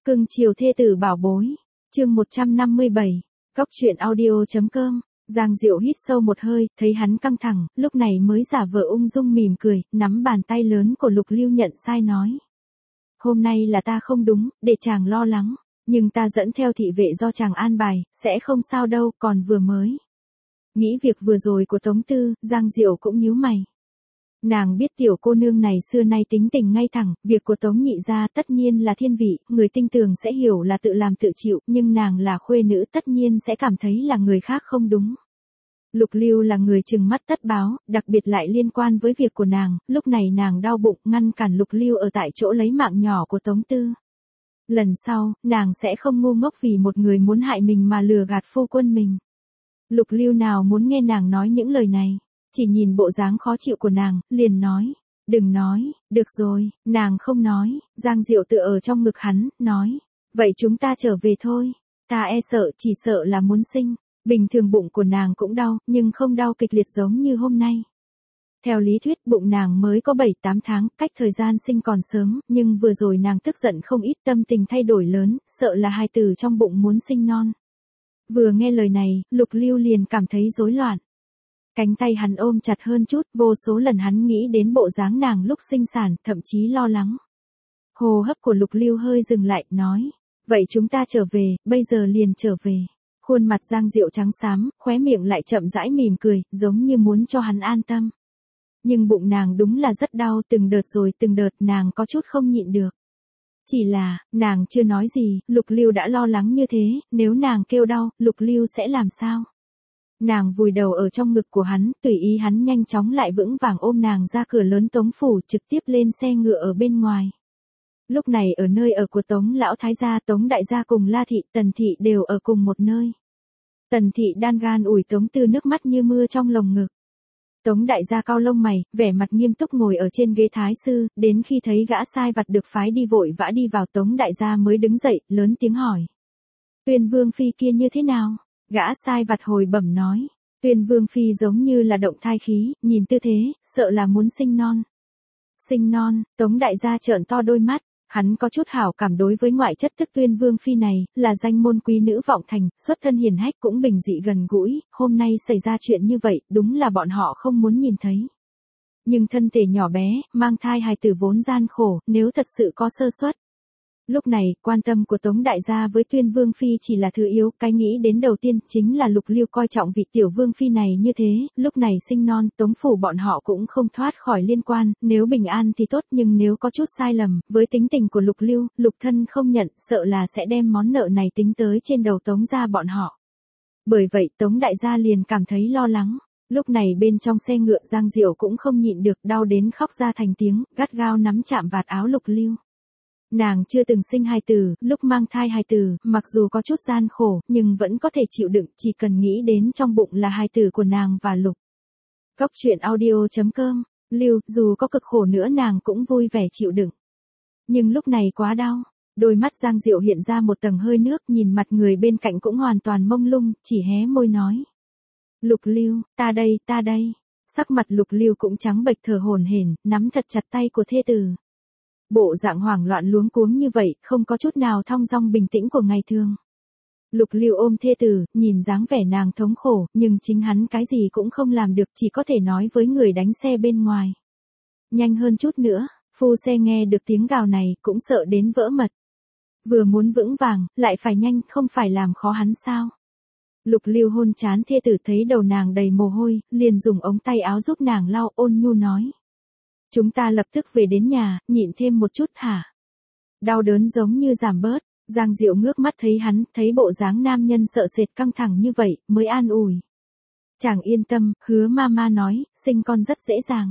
Cưng chiều thê tử bảo bối. Chương 157. Góc truyện audio.com. Giang Diệu hít sâu một hơi, thấy hắn căng thẳng, lúc này mới giả vờ ung dung mỉm cười, nắm bàn tay lớn của Lục Lưu nhận sai nói. Hôm nay là ta không đúng, để chàng lo lắng, nhưng ta dẫn theo thị vệ do chàng an bài, sẽ không sao đâu, còn vừa mới. Nghĩ việc vừa rồi của Tống Tư, Giang Diệu cũng nhíu mày. Nàng biết tiểu cô nương này xưa nay tính tình ngay thẳng, việc của Tống Nhị gia tất nhiên là thiên vị, người tinh tường sẽ hiểu là tự làm tự chịu, nhưng nàng là khuê nữ tất nhiên sẽ cảm thấy là người khác không đúng. Lục Lưu là người trừng mắt tất báo, đặc biệt lại liên quan với việc của nàng, lúc này nàng đau bụng ngăn cản Lục Lưu ở tại chỗ lấy mạng nhỏ của Tống Tư. Lần sau, nàng sẽ không ngu ngốc vì một người muốn hại mình mà lừa gạt phu quân mình. Lục Lưu nào muốn nghe nàng nói những lời này. Chỉ nhìn bộ dáng khó chịu của nàng, liền nói. Đừng nói, được rồi, nàng không nói, Giang Diệu tựa ở trong ngực hắn, nói. Vậy chúng ta trở về thôi, ta e sợ chỉ sợ là muốn sinh. Bình thường bụng của nàng cũng đau, nhưng không đau kịch liệt giống như hôm nay. Theo lý thuyết bụng nàng mới có 7-8 tháng, cách thời gian sinh còn sớm, nhưng vừa rồi nàng tức giận không ít, tâm tình thay đổi lớn, sợ là hài tử trong bụng muốn sinh non. Vừa nghe lời này, Lục Lưu liền cảm thấy rối loạn. Cánh tay hắn ôm chặt hơn chút, vô số lần hắn nghĩ đến bộ dáng nàng lúc sinh sản, thậm chí lo lắng. Hô hấp của Lục Lưu hơi dừng lại, nói. Vậy chúng ta trở về, bây giờ liền trở về. Khuôn mặt Giang Diệu trắng xám, khóe miệng lại chậm rãi mỉm cười, giống như muốn cho hắn an tâm. Nhưng bụng nàng đúng là rất đau, từng đợt rồi từng đợt nàng có chút không nhịn được. Chỉ là, nàng chưa nói gì, Lục Lưu đã lo lắng như thế, nếu nàng kêu đau, Lục Lưu sẽ làm sao? Nàng vùi đầu ở trong ngực của hắn, tùy ý hắn nhanh chóng lại vững vàng ôm nàng ra cửa lớn Tống phủ, trực tiếp lên xe ngựa ở bên ngoài. Lúc này ở nơi ở của Tống lão thái gia, Tống đại gia cùng La thị, Tần thị đều ở cùng một nơi. Tần thị đan gan ủi Tống Tư, nước mắt như mưa trong lồng ngực. Tống đại gia cau lông mày, vẻ mặt nghiêm túc ngồi ở trên ghế thái sư, đến khi thấy gã sai vặt được phái đi vội vã đi vào, Tống đại gia mới đứng dậy, lớn tiếng hỏi. Tuyên vương phi kia như thế nào? Gã sai vặt hồi bẩm nói. Tuyên vương phi giống như là động thai khí, nhìn tư thế, sợ là muốn sinh non. Sinh non, Tống đại gia trợn to đôi mắt. Hắn có chút hảo cảm đối với ngoại chất tức Tuyên vương phi này, là danh môn quý nữ vọng thành, xuất thân hiền hách cũng bình dị gần gũi, hôm nay xảy ra chuyện như vậy, đúng là bọn họ không muốn nhìn thấy. Nhưng thân thể nhỏ bé, mang thai hài tử vốn gian khổ, nếu thật sự có sơ suất. Lúc này, quan tâm của Tống đại gia với Tuyên vương phi chỉ là thứ yếu, cái nghĩ đến đầu tiên chính là Lục Lưu coi trọng vị tiểu vương phi này như thế, lúc này sinh non, Tống phủ bọn họ cũng không thoát khỏi liên quan, nếu bình an thì tốt, nhưng nếu có chút sai lầm, với tính tình của Lục Lưu, Lục thân không nhận, sợ là sẽ đem món nợ này tính tới trên đầu Tống gia bọn họ. Bởi vậy Tống đại gia liền cảm thấy lo lắng. Lúc này bên trong xe ngựa Giang Diệu cũng không nhịn được, đau đến khóc ra thành tiếng, gắt gao nắm chạm vạt áo Lục Lưu. Nàng chưa từng sinh hài tử, lúc mang thai hài tử, mặc dù có chút gian khổ, nhưng vẫn có thể chịu đựng, chỉ cần nghĩ đến trong bụng là hài tử của nàng và Lục. Góc truyện audio.com. Lưu, dù có cực khổ nữa nàng cũng vui vẻ chịu đựng. Nhưng lúc này quá đau. Đôi mắt Giang Diệu hiện ra một tầng hơi nước, nhìn mặt người bên cạnh cũng hoàn toàn mông lung, chỉ hé môi nói. Lục Lưu, ta đây. Sắc mặt Lục Lưu cũng trắng bệch thở hổn hển, nắm thật chặt tay của thê tử. Bộ dạng hoảng loạn luống cuống như vậy, không có chút nào thong dong bình tĩnh của ngày thường. Lục Lưu ôm thê tử, nhìn dáng vẻ nàng thống khổ, nhưng chính hắn cái gì cũng không làm được, chỉ có thể nói với người đánh xe bên ngoài. Nhanh hơn chút nữa, phu xe nghe được tiếng gào này, cũng sợ đến vỡ mật. Vừa muốn vững vàng, lại phải nhanh, không phải làm khó hắn sao. Lục Lưu hôn trán thê tử, thấy đầu nàng đầy mồ hôi, liền dùng ống tay áo giúp nàng lau, ôn nhu nói. Chúng ta lập tức về đến nhà, nhịn thêm một chút hả? Đau đớn giống như giảm bớt, Giang Diệu ngước mắt thấy hắn, thấy bộ dáng nam nhân sợ sệt căng thẳng như vậy, mới an ủi. Chàng yên tâm, hứa mama nói, sinh con rất dễ dàng.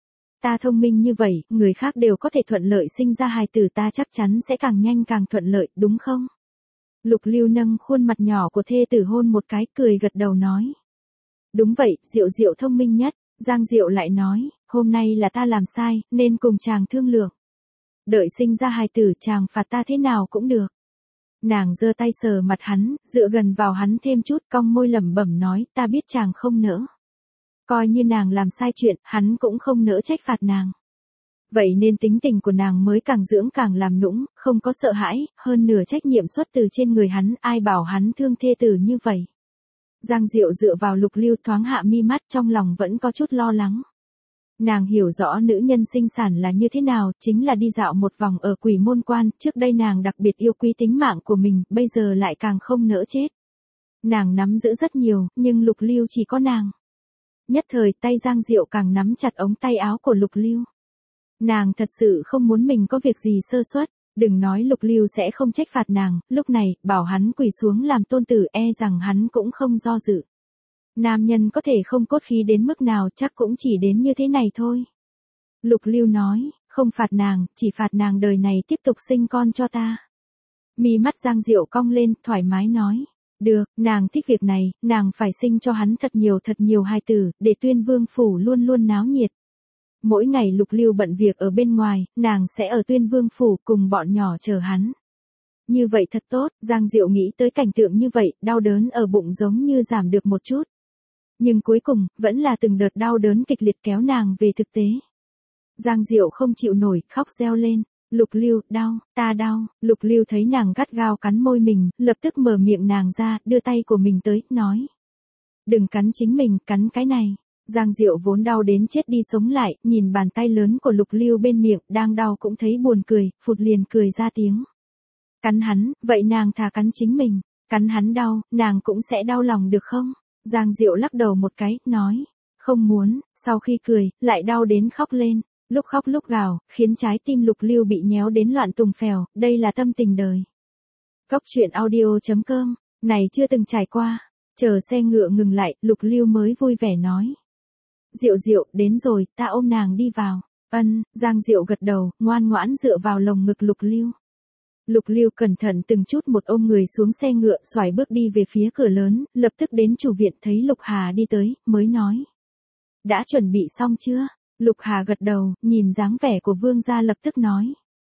Ta thông minh như vậy, người khác đều có thể thuận lợi sinh ra hài tử, ta chắc chắn sẽ càng nhanh càng thuận lợi, đúng không? Lục Lưu nâng khuôn mặt nhỏ của thê tử hôn một cái, cười gật đầu nói. Đúng vậy, Diệu Diệu thông minh nhất. Giang Diệu lại nói, hôm nay là ta làm sai, nên cùng chàng thương lượng. Đợi sinh ra hài tử chàng phạt ta thế nào cũng được. Nàng giơ tay sờ mặt hắn, dựa gần vào hắn thêm chút, cong môi lẩm bẩm nói, ta biết chàng không nỡ. Coi như nàng làm sai chuyện, hắn cũng không nỡ trách phạt nàng. Vậy nên tính tình của nàng mới càng dưỡng càng làm nũng, không có sợ hãi, hơn nửa trách nhiệm xuất từ trên người hắn, ai bảo hắn thương thê tử như vậy. Giang Diệu dựa vào Lục Lưu thoáng hạ mi mắt, trong lòng vẫn có chút lo lắng. Nàng hiểu rõ nữ nhân sinh sản là như thế nào, chính là đi dạo một vòng ở Quỷ Môn Quan, trước đây nàng đặc biệt yêu quý tính mạng của mình, bây giờ lại càng không nỡ chết. Nàng nắm giữ rất nhiều, nhưng Lục Lưu chỉ có nàng. Nhất thời tay Giang Diệu càng nắm chặt ống tay áo của Lục Lưu. Nàng thật sự không muốn mình có việc gì sơ suất, đừng nói Lục Lưu sẽ không trách phạt nàng, lúc này, bảo hắn quỳ xuống làm tôn tử e rằng hắn cũng không do dự. Nam nhân có thể không cốt khí đến mức nào, chắc cũng chỉ đến như thế này thôi. Lục Lưu nói, không phạt nàng, chỉ phạt nàng đời này tiếp tục sinh con cho ta. Mi mắt Giang Diệu cong lên, thoải mái nói. Được, nàng thích việc này, nàng phải sinh cho hắn thật nhiều hài tử, để Tuyên Vương phủ luôn luôn náo nhiệt. Mỗi ngày Lục Lưu bận việc ở bên ngoài, nàng sẽ ở Tuyên Vương phủ cùng bọn nhỏ chờ hắn. Như vậy thật tốt, Giang Diệu nghĩ tới cảnh tượng như vậy, đau đớn ở bụng giống như giảm được một chút. Nhưng cuối cùng, vẫn là từng đợt đau đớn kịch liệt kéo nàng về thực tế. Giang Diệu không chịu nổi, khóc reo lên. Lục Lưu, đau, ta đau. Lục Lưu thấy nàng gắt gao cắn môi mình, lập tức mở miệng nàng ra, đưa tay của mình tới, nói. Đừng cắn chính mình, cắn cái này. Giang Diệu vốn đau đến chết đi sống lại, nhìn bàn tay lớn của Lục Lưu bên miệng, đang đau cũng thấy buồn cười, phụt liền cười ra tiếng. Cắn hắn, vậy nàng thà cắn chính mình. Cắn hắn đau, nàng cũng sẽ đau lòng được không? Giang Diệu lắc đầu một cái, nói. Không muốn, sau khi cười, lại đau đến khóc lên. Lúc khóc lúc gào, khiến trái tim Lục Lưu bị nhéo đến loạn tùng phèo, đây là tâm tình đời. Góc truyện audio.com, này chưa từng trải qua. Chờ xe ngựa ngừng lại, Lục Lưu mới vui vẻ nói. Diệu Diệu, đến rồi, ta ôm nàng đi vào. Ân, Giang Diệu gật đầu, ngoan ngoãn dựa vào lồng ngực Lục Lưu. Lục Lưu cẩn thận từng chút một ôm người xuống xe ngựa, xoài bước đi về phía cửa lớn, lập tức đến chủ viện thấy Lục Hà đi tới, mới nói. Đã chuẩn bị xong chưa? Lục Hà gật đầu, nhìn dáng vẻ của vương gia lập tức nói.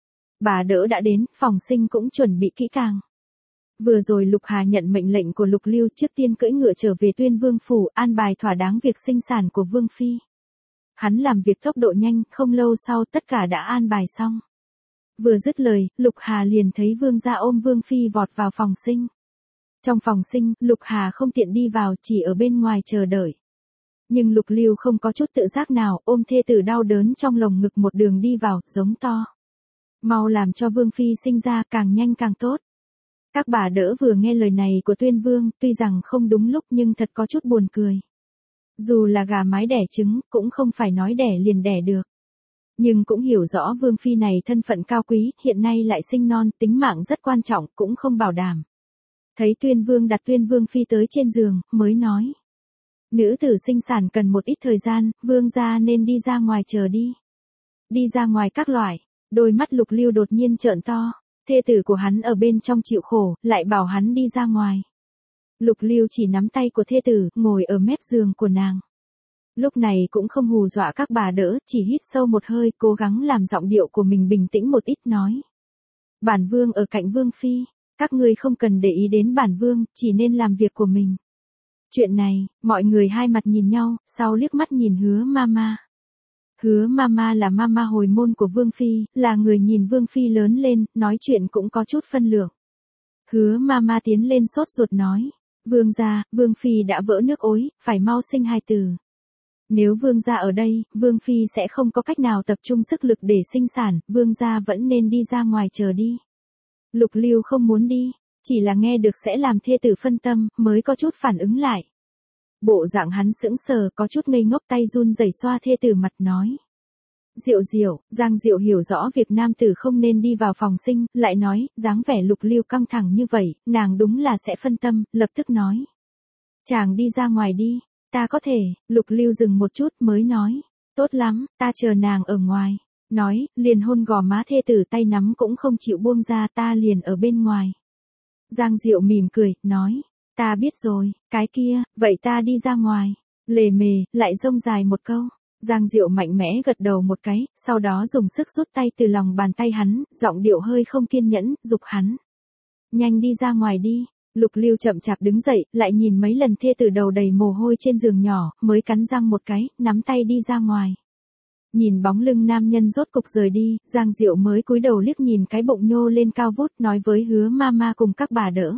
Bà đỡ đã đến, phòng sinh cũng chuẩn bị kỹ càng. Vừa rồi Lục Hà nhận mệnh lệnh của Lục Lưu, trước tiên cưỡi ngựa trở về Tuyên Vương phủ, an bài thỏa đáng việc sinh sản của Vương phi. Hắn làm việc tốc độ nhanh, không lâu sau tất cả đã an bài xong. Vừa dứt lời, Lục Hà liền thấy vương gia ôm Vương phi vọt vào phòng sinh. Trong phòng sinh, Lục Hà không tiện đi vào, chỉ ở bên ngoài chờ đợi. Nhưng Lục Lưu không có chút tự giác nào, ôm thê tử đau đớn trong lồng ngực một đường đi vào, giống to. Mau làm cho Vương phi sinh ra, càng nhanh càng tốt. Các bà đỡ vừa nghe lời này của Tuyên Vương, tuy rằng không đúng lúc nhưng thật có chút buồn cười. Dù là gà mái đẻ trứng, cũng không phải nói đẻ liền đẻ được. Nhưng cũng hiểu rõ Vương phi này thân phận cao quý, hiện nay lại sinh non, tính mạng rất quan trọng, cũng không bảo đảm. Thấy Tuyên Vương đặt Tuyên Vương phi tới trên giường, mới nói. Nữ tử sinh sản cần một ít thời gian, vương gia nên đi ra ngoài chờ đi. Đi ra ngoài các loại, đôi mắt Lục Lưu đột nhiên trợn to, thê tử của hắn ở bên trong chịu khổ, lại bảo hắn đi ra ngoài. Lục Lưu chỉ nắm tay của thê tử, ngồi ở mép giường của nàng. Lúc này cũng không hù dọa các bà đỡ, chỉ hít sâu một hơi, cố gắng làm giọng điệu của mình bình tĩnh một ít nói. Bản vương ở cạnh Vương phi, các ngươi không cần để ý đến bản vương, chỉ nên làm việc của mình. Chuyện này, mọi người hai mặt nhìn nhau, sau liếc mắt nhìn Hứa Mama. Hứa Mama là mama hồi môn của Vương phi, là người nhìn Vương phi lớn lên, nói chuyện cũng có chút phân lượng. Hứa Mama tiến lên sốt ruột nói, vương gia, Vương phi đã vỡ nước ối, phải mau sinh hài tử. Nếu vương gia ở đây, Vương phi sẽ không có cách nào tập trung sức lực để sinh sản, vương gia vẫn nên đi ra ngoài chờ đi. Lục Lưu không muốn đi, chỉ là nghe được sẽ làm thê tử phân tâm, mới có chút phản ứng lại. Bộ dạng hắn sững sờ, có chút ngây ngốc, tay run rẩy xoa thê tử mặt nói. Diệu Diệu, Giang Diệu hiểu rõ việc nam tử không nên đi vào phòng sinh, lại nói, dáng vẻ Lục Lưu căng thẳng như vậy, nàng đúng là sẽ phân tâm, lập tức nói. Chàng đi ra ngoài đi, ta có thể. Lục Lưu dừng một chút mới nói. Tốt lắm, ta chờ nàng ở ngoài. Nói, liền hôn gò má thê tử, tay nắm cũng không chịu buông ra, ta liền ở bên ngoài. Giang Diệu mỉm cười, nói. Ta biết rồi, cái kia, vậy ta đi ra ngoài. Lề mề, lại rông dài một câu. Giang Diệu mạnh mẽ gật đầu một cái, sau đó dùng sức rút tay từ lòng bàn tay hắn, giọng điệu hơi không kiên nhẫn, giục hắn. Nhanh đi ra ngoài đi. Lục Lưu chậm chạp đứng dậy, lại nhìn mấy lần thê tử đầu đầy mồ hôi trên giường nhỏ, mới cắn răng một cái, nắm tay đi ra ngoài. Nhìn bóng lưng nam nhân rốt cục rời đi, Giang Diệu mới cúi đầu liếc nhìn cái bụng nhô lên cao vút, nói với Hứa Mama cùng các bà đỡ.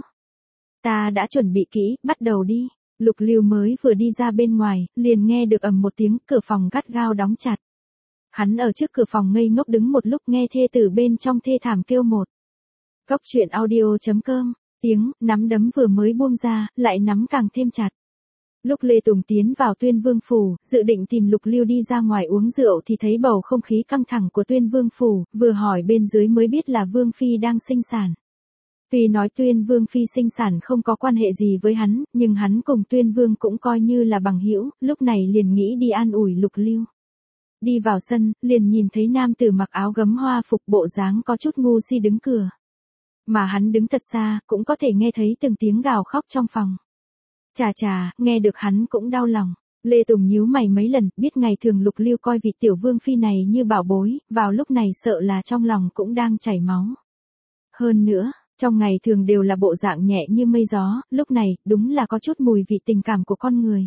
Ta đã chuẩn bị kỹ, bắt đầu đi. Lục Lưu mới vừa đi ra bên ngoài, liền nghe được ầm một tiếng, cửa phòng gắt gao đóng chặt. Hắn ở trước cửa phòng ngây ngốc đứng một lúc, nghe thê tử bên trong thê thảm kêu một. Góc truyện audio.com, tiếng, nắm đấm vừa mới buông ra, lại nắm càng thêm chặt. Lúc Lê Tùng tiến vào Tuyên Vương Phủ, dự định tìm Lục Lưu đi ra ngoài uống rượu thì thấy bầu không khí căng thẳng của Tuyên Vương Phủ, vừa hỏi bên dưới mới biết là Vương Phi đang sinh sản. Tuy nói Tuyên Vương Phi sinh sản không có quan hệ gì với hắn, nhưng hắn cùng Tuyên Vương cũng coi như là bằng hữu, lúc này liền nghĩ đi an ủi Lục Lưu. Đi vào sân, liền nhìn thấy nam tử mặc áo gấm hoa phục bộ dáng có chút ngu si đứng cửa. Mà hắn đứng thật xa, cũng có thể nghe thấy từng tiếng gào khóc trong phòng. Chà chà, nghe được hắn cũng đau lòng. Lê Tùng nhíu mày mấy lần, biết ngày thường Lục Lưu coi vị tiểu vương phi này như bảo bối, vào lúc này sợ là trong lòng cũng đang chảy máu. Hơn nữa, trong ngày thường đều là bộ dạng nhẹ như mây gió, lúc này, đúng là có chút mùi vị tình cảm của con người.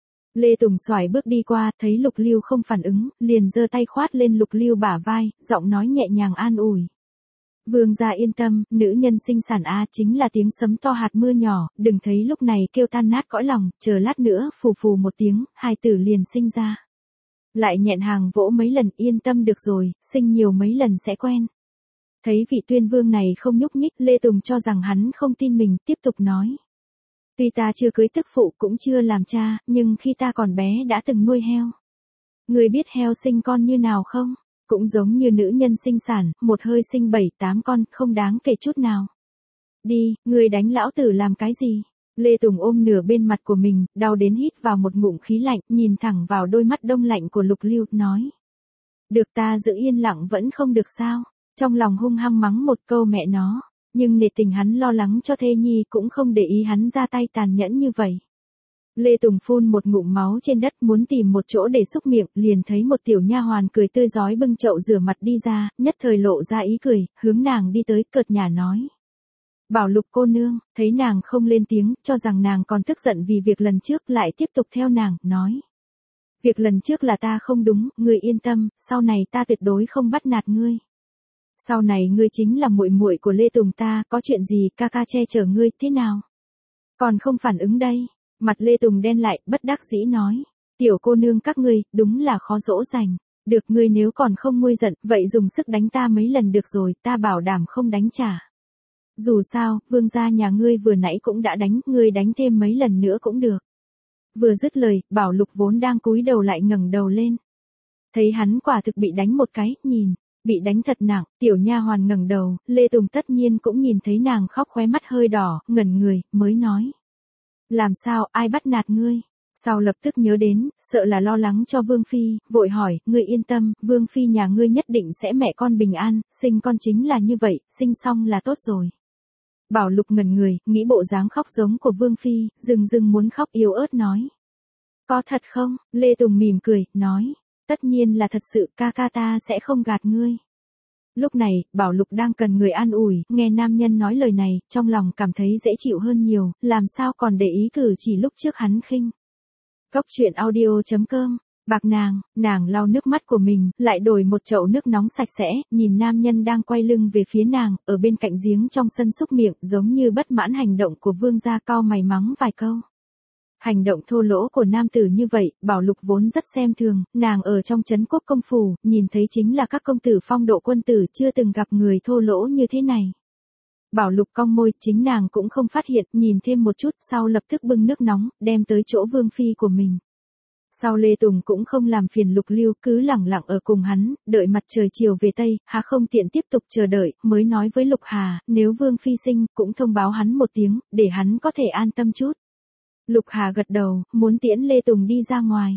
Lê Tùng xoải bước đi qua, thấy Lục Lưu không phản ứng, liền giơ tay khoát lên Lục Lưu bả vai, giọng nói nhẹ nhàng an ủi. Vương gia yên tâm, nữ nhân sinh sản chính là tiếng sấm to hạt mưa nhỏ, đừng thấy lúc này kêu tan nát cõi lòng, chờ lát nữa phù phù một tiếng, hai tử liền sinh ra. Lại nhẹn hàng vỗ mấy lần, yên tâm được rồi, sinh nhiều mấy lần sẽ quen. Thấy vị Tuyên Vương này không nhúc nhích, Lê Tùng cho rằng hắn không tin mình, tiếp tục nói. Tuy ta chưa cưới tức phụ cũng chưa làm cha, nhưng khi ta còn bé đã từng nuôi heo. Người biết heo sinh con như nào không? Cũng giống như nữ nhân sinh sản, một hơi sinh 7-8 con, không đáng kể chút nào. Đi, người đánh lão tử làm cái gì? Lê Tùng ôm nửa bên mặt của mình, đau đến hít vào một ngụm khí lạnh, nhìn thẳng vào đôi mắt đông lạnh của Lục Lưu, nói. Được ta giữ yên lặng vẫn không được sao? Trong lòng hung hăng mắng một câu mẹ nó, nhưng nể tình hắn lo lắng cho thê nhi cũng không để ý hắn ra tay tàn nhẫn như vậy. Lê Tùng phun một ngụm máu trên đất muốn tìm một chỗ để xúc miệng, liền thấy một tiểu nha hoàn cười tươi rói bưng chậu rửa mặt đi ra, nhất thời lộ ra ý cười, hướng nàng đi tới, cợt nhả nói. Bảo Lục cô nương, thấy nàng không lên tiếng, cho rằng nàng còn tức giận vì việc lần trước, lại tiếp tục theo nàng, nói. Việc lần trước là ta không đúng, ngươi yên tâm, sau này ta tuyệt đối không bắt nạt ngươi. Sau này ngươi chính là muội muội của Lê Tùng ta, có chuyện gì ca ca che chở ngươi, thế nào? Còn không phản ứng đây. Mặt Lê Tùng đen lại, bất đắc dĩ nói. Tiểu cô nương các ngươi, đúng là khó dỗ dành. Được ngươi nếu còn không nguôi giận, vậy dùng sức đánh ta mấy lần được rồi, ta bảo đảm không đánh trả. Dù sao, vương gia nhà ngươi vừa nãy cũng đã đánh, ngươi đánh thêm mấy lần nữa cũng được. Vừa dứt lời, Bảo Lục vốn đang cúi đầu lại ngẩng đầu lên. Thấy hắn quả thực bị đánh một cái, nhìn. Bị đánh thật nặng, tiểu nha hoàn ngẩng đầu, Lê Tùng tất nhiên cũng nhìn thấy nàng khóc khóe mắt hơi đỏ, ngẩn người, mới nói. Làm sao, ai bắt nạt ngươi? Sau lập tức nhớ đến, sợ là lo lắng cho Vương Phi, vội hỏi, ngươi yên tâm, Vương Phi nhà ngươi nhất định sẽ mẹ con bình an, sinh con chính là như vậy, sinh xong là tốt rồi. Bảo Lục ngẩn người, nghĩ bộ dáng khóc giống của Vương Phi, dừng muốn khóc yếu ớt nói. Có thật không? Lê Tùng mỉm cười, nói. Tất nhiên là thật sự, ca ca ta sẽ không gạt ngươi. Lúc này, Bảo Lục đang cần người an ủi, nghe nam nhân nói lời này, trong lòng cảm thấy dễ chịu hơn nhiều, làm sao còn để ý cử chỉ lúc trước hắn khinh. Góc truyện audio.com, bạc nàng lau nước mắt của mình, lại đổi một chậu nước nóng sạch sẽ, nhìn nam nhân đang quay lưng về phía nàng, ở bên cạnh giếng trong sân xúc miệng, giống như bất mãn hành động của vương gia, cau mày mắng vài câu. Hành động thô lỗ của nam tử như vậy, Bảo Lục vốn rất xem thường, nàng ở trong trấn quốc công phủ, nhìn thấy chính là các công tử phong độ quân tử, chưa từng gặp người thô lỗ như thế này. Bảo Lục cong môi, chính nàng cũng không phát hiện, nhìn thêm một chút, sau lập tức bưng nước nóng, đem tới chỗ Vương Phi của mình. Sau Lê Tùng cũng không làm phiền Lục Lưu, cứ lẳng lặng ở cùng hắn, đợi mặt trời chiều về Tây, Hà không tiện tiếp tục chờ đợi, mới nói với Lục Hà, nếu Vương Phi sinh, cũng thông báo hắn một tiếng, để hắn có thể an tâm chút. Lục Hà gật đầu, muốn tiễn Lê Tùng đi ra ngoài.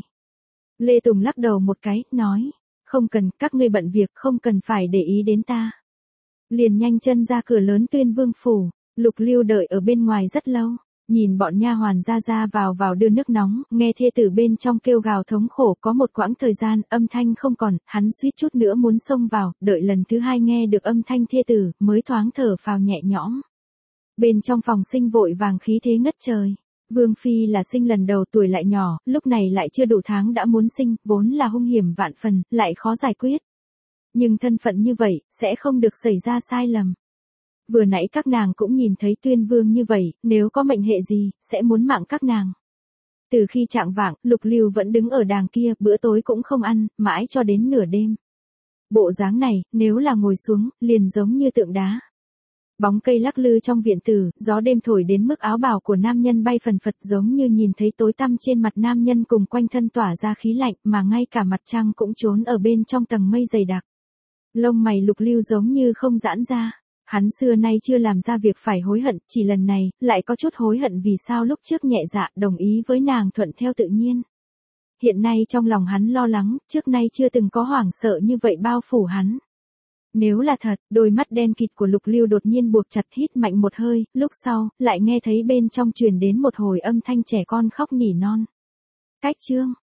Lê Tùng lắc đầu một cái, nói, không cần, các ngươi bận việc, không cần phải để ý đến ta. Liền nhanh chân ra cửa lớn Tuyên Vương phủ, Lục Lưu đợi ở bên ngoài rất lâu, nhìn bọn nha hoàn ra vào đưa nước nóng, nghe thê tử bên trong kêu gào thống khổ, có một quãng thời gian, âm thanh không còn, hắn suýt chút nữa muốn xông vào, đợi lần thứ hai nghe được âm thanh thê tử, mới thoáng thở phào nhẹ nhõm. Bên trong phòng sinh vội vàng khí thế ngất trời. Vương Phi là sinh lần đầu tuổi lại nhỏ, lúc này lại chưa đủ tháng đã muốn sinh, vốn là hung hiểm vạn phần, lại khó giải quyết. Nhưng thân phận như vậy, sẽ không được xảy ra sai lầm. Vừa nãy các nàng cũng nhìn thấy Tuyên Vương như vậy, nếu có mệnh hệ gì, sẽ muốn mạng các nàng. Từ khi chạng vạng, Lục Lưu vẫn đứng ở đàng kia, bữa tối cũng không ăn, mãi cho đến nửa đêm. Bộ dáng này, nếu là ngồi xuống, liền giống như tượng đá. Bóng cây lắc lư trong viện tử, gió đêm thổi đến mức áo bào của nam nhân bay phần phật giống như nhìn thấy tối tăm trên mặt nam nhân cùng quanh thân tỏa ra khí lạnh mà ngay cả mặt trăng cũng trốn ở bên trong tầng mây dày đặc. Lông mày Lục Lưu giống như không giãn ra. Hắn xưa nay chưa làm ra việc phải hối hận, chỉ lần này, lại có chút hối hận vì sao lúc trước nhẹ dạ đồng ý với nàng thuận theo tự nhiên. Hiện nay trong lòng hắn lo lắng, trước nay chưa từng có hoảng sợ như vậy bao phủ hắn. Nếu là thật, đôi mắt đen kịt của Lục Lưu đột nhiên buộc chặt hít mạnh một hơi, lúc sau, lại nghe thấy bên trong truyền đến một hồi âm thanh trẻ con khóc nỉ non. Cách chương